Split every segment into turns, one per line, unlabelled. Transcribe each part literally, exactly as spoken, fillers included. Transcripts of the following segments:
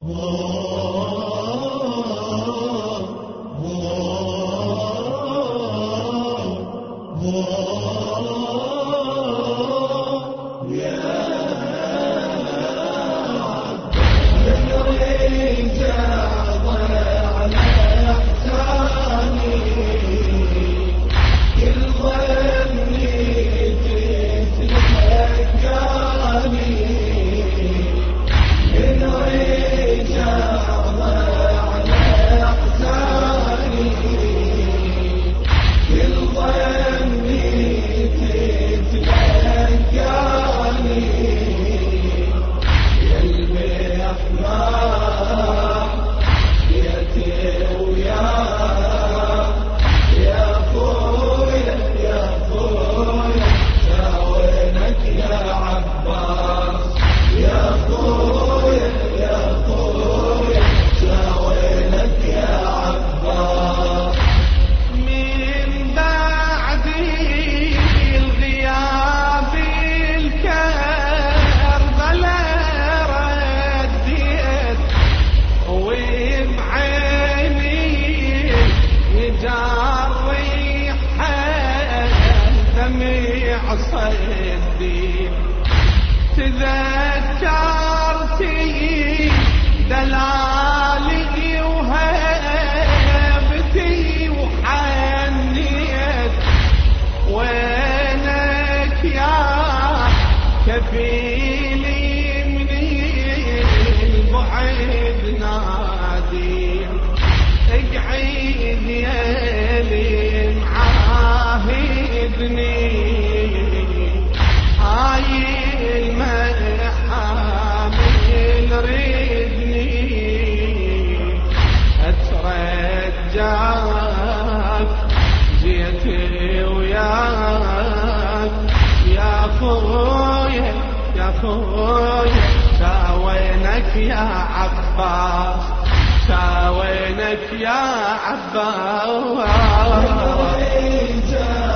تذكرتي دلالي وهيبتي وحنيت وينك يا كفيلي من البعد نادي اقعد يالي معاهدني هاي المحامل ردني اترجاك جيتي وياك يا خويا يا خويا ساوينك يا عباس ساوينك يا عباس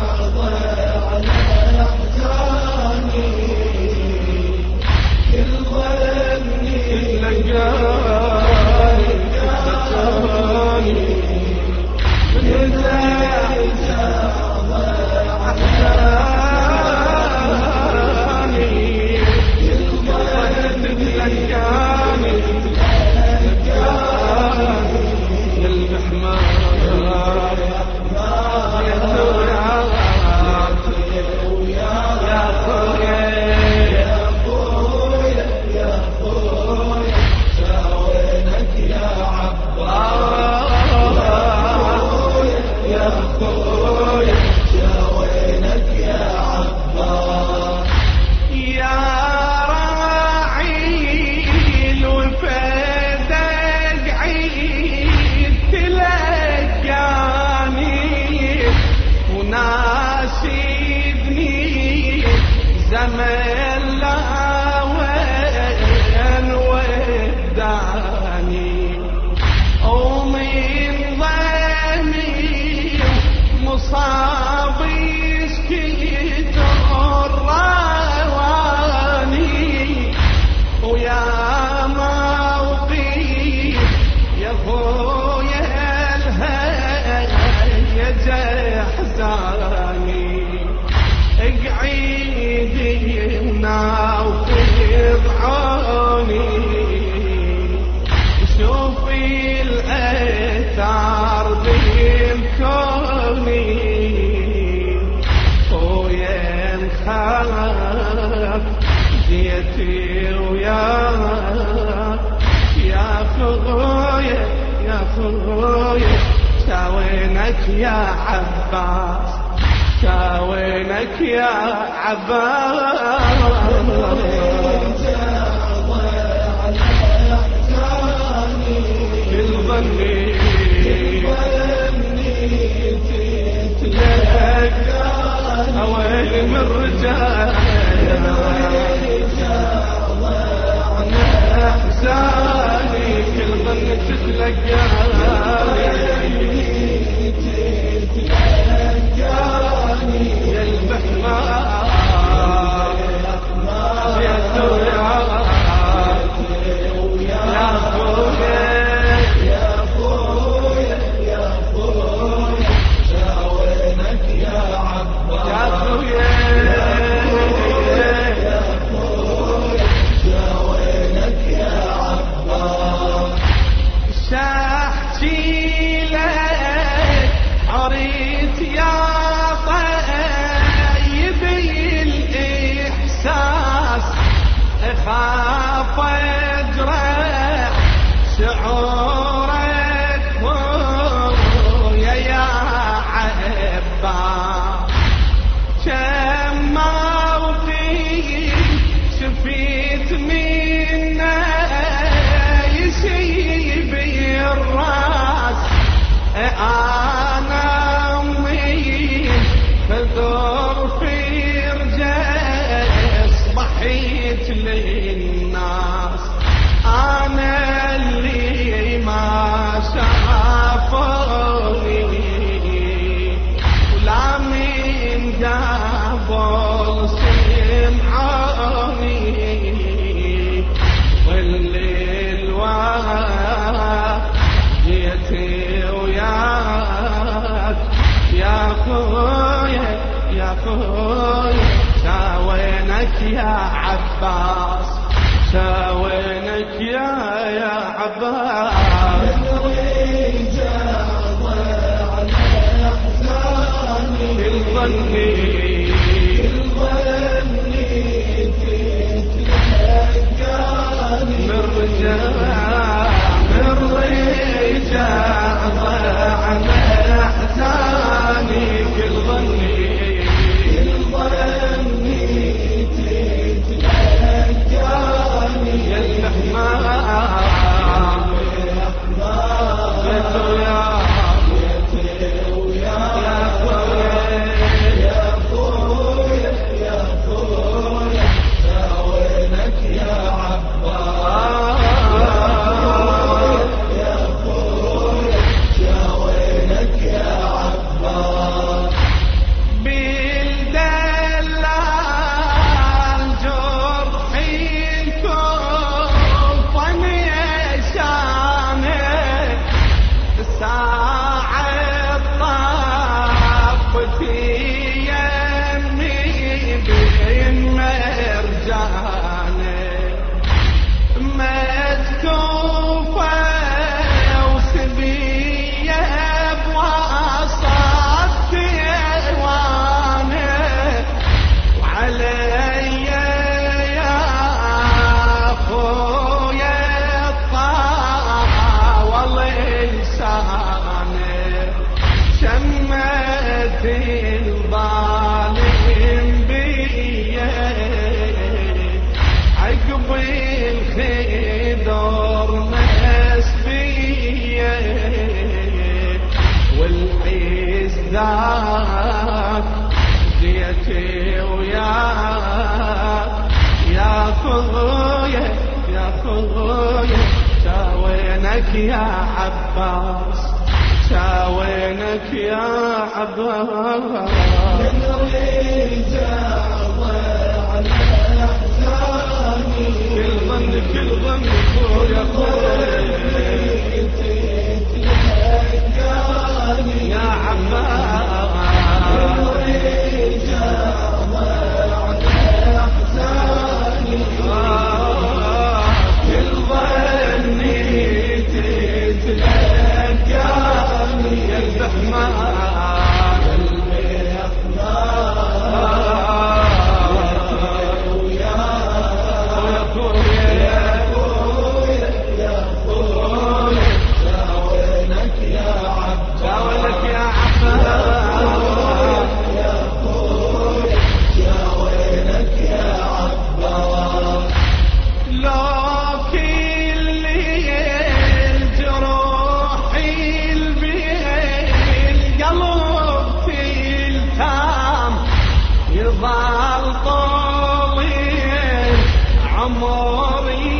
زمن لا وين وداني ومن ضمي مصابي سكيت الرواني ويا موقي يا خويا الهيج احزاني اقعدي وناوفي عوني شوفي الاثار بيمكوني خويا نخاف جيتي وياك يا خويا يا خويا ساوينك يا عباس ساوينك يا عباس كل ظني تتلقى أويل من رجال احساني كل ظني تتلقى يا خويا شاوينك يا عباس شاوينك يا يا عباس الظني من رجاء من رجاء ضاع أحزاني كل ظني كل ظني تتلقاني يا الحمام بيت ويا بيت ويا يا خويا يا خويا شاوينك يا عباس يا خويا شاوينك يا عباس بالدلال جرحي كفني شانه ساعة طافتي يمي بين مرجانه مكتوفة وسبية بوسط ألوانه وعلي يا خويا طاول لسانه شمت الظالم بيه عقب الخدر مسبيه والعز ذاك جيتي وياك يا خويا يا خويا شاوينك يا عباس شاوينك يا عباس من رجاء ضاع أحزاني كل ظن كل ظن خويا خويا يا عباس من رجاء ضاع أحزاني كل ظني تتلقاني يا الزحمان يظل طويل عمري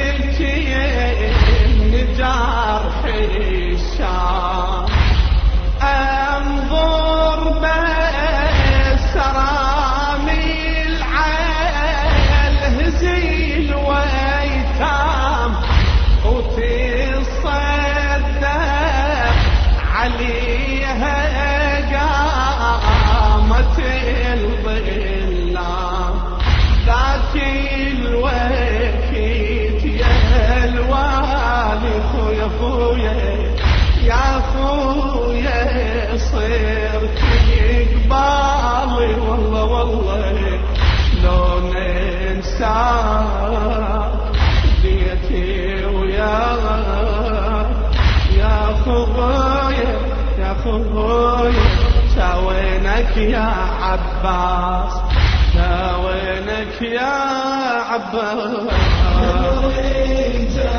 يلتين جرحي الشام انظر بسرامي العال هزيل ويتام وتصدق عليها قامت الظلام ذاك الوقت يا الوالي خويا خويا يا خويا صرت قبالي والله والله لو ننساك ديتي وياك يا خويا يا خويا شاوينك يا عباس شاوينك يا عباس